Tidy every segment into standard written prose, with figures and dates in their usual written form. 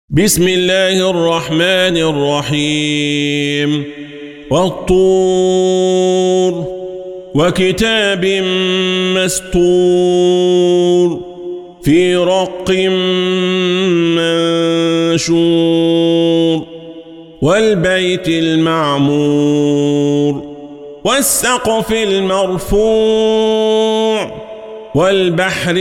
بسم الله الرحمن الرحيم والطور وكتاب مسطور في رق منشور والبيت المعمور والسقف المرفوع والبحر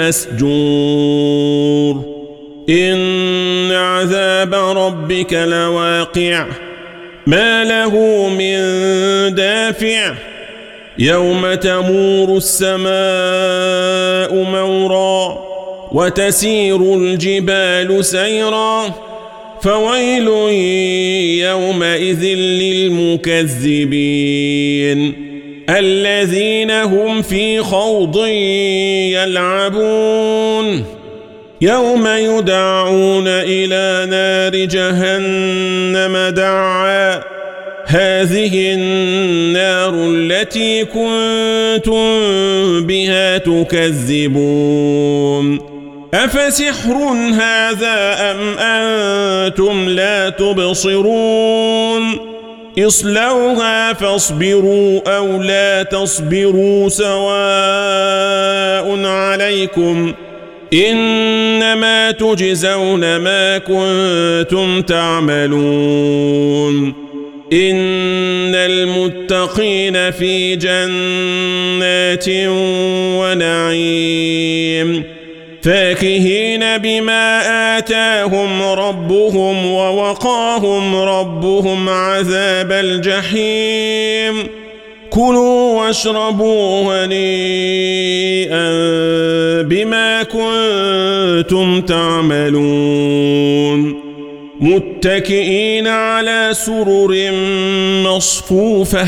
المسجور إن عذاب ربك لواقع ما له من دافع يوم تمور السماء مورا وتسير الجبال سيرا فويل يومئذ للمكذبين الذين هم في خوض يلعبون يوم يدعون إلى نار جهنم دعا هذه النار التي كنتم بها تكذبون أفسحر هذا أم أنتم لا تبصرون اصلوها فاصبروا أو لا تصبروا سواء عليكم إنما تجزون ما كنتم تعملون إن المتقين في جنات ونعيم فاكهين بما آتاهم ربهم ووقاهم ربهم عذاب الجحيم كلوا واشربوا هنيئا بما كنتم تعملون متكئين على سرر مصفوفة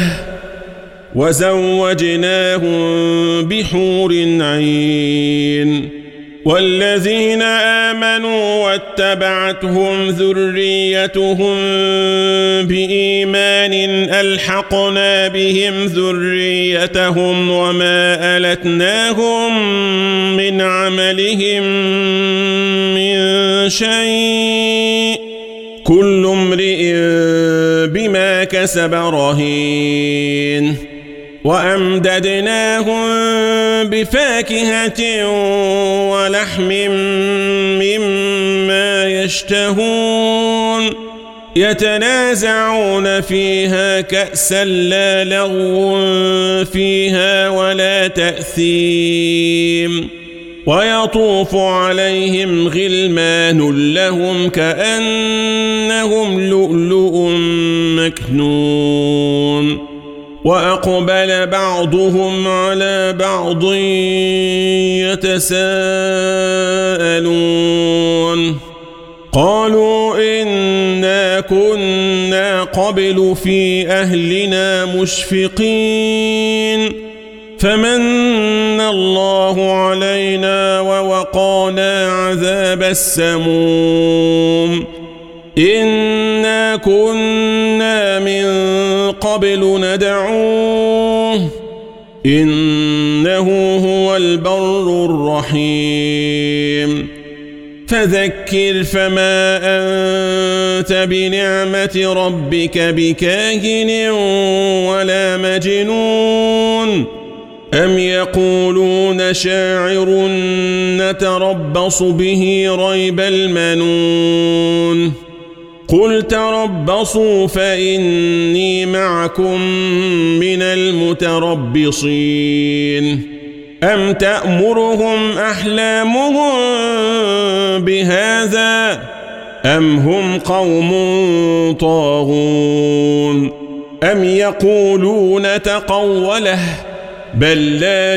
وزوجناهم بحور عين والذين آمنوا واتبعتهم ذريتهم بإيمان ألحقنا بهم ذريتهم وما ألتناهم من عملهم من شيء كل امرئ بما كسب رهين وأمددناهم بفاكهة ولحم مما يشتهون يتنازعون فيها كأسا لا لغو فيها ولا تأثيم ويطوف عليهم غلمان لهم كأنهم لؤلؤ مكنون وأقبل بعضهم على بعض يتساءلون قالوا إنا كنا قبل في أهلنا مشفقين فمن الله علينا ووقانا عذاب السموم إنا كنا من قبل ندعوه إنه هو البر الرحيم فذكر فما أنت بنعمة ربك بكاهن ولا مجنون أم يقولون شاعر نتربص به ريب المنون قل تربصوا فإني معكم من المتربصين أم تأمرهم أحلامهم بهذا أم هم قوم طاغون أم يقولون تقوله بل لا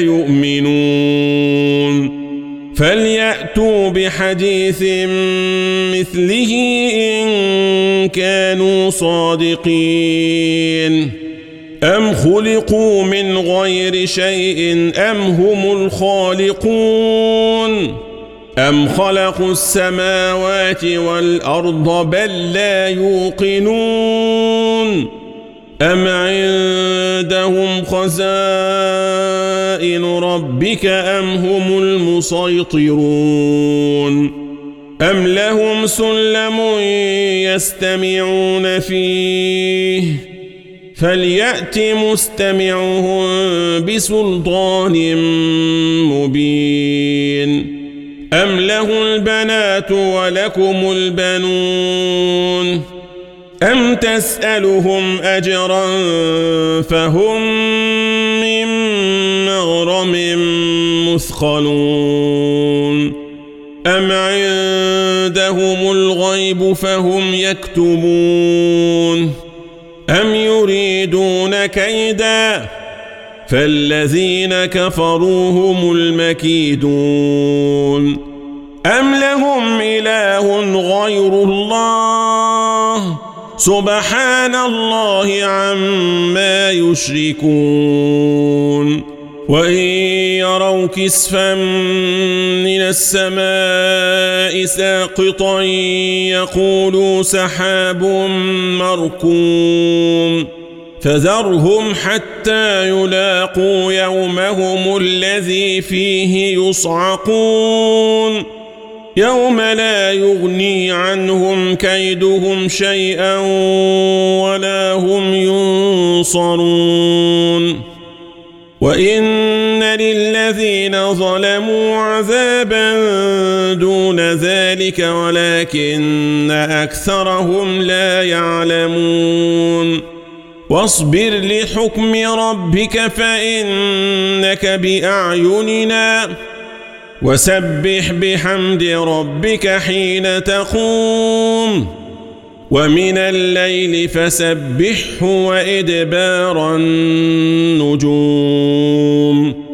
يؤمنون فليأتوا بحديث مثله إن كانوا صادقين أم خلقوا من غير شيء أم هم الخالقون أم خلقوا السماوات والأرض بل لا يوقنون أم عندهم خزائن ربك أم هم المسيطرون أم لهم سلم يستمعون فيه فليأت مستمعهم بسلطان مبين أم له البنات ولكم البنون أم تسألهم أجرا فهم من مغرم مثقلون أم عندهم الغيب فهم يكتبون أم يريدون كيدا فالذين كفروا هم المكيدون أم لهم إله غير الله سبحان الله عما يشركون وإن يروا كسفا من السماء ساقطا يقولوا سحاب مركوم فذرهم حتى يلاقوا يومهم الذي فيه يصعقون يوم لا يغني عنهم كيدهم شيئا ولا هم ينصرون وإن للذين ظلموا عذابا دون ذلك ولكن أكثرهم لا يعلمون واصبر لحكم ربك فإنك بأعيننا وسبح بحمد ربك حين تقوم ومن الليل فسبحه وإدبار النجوم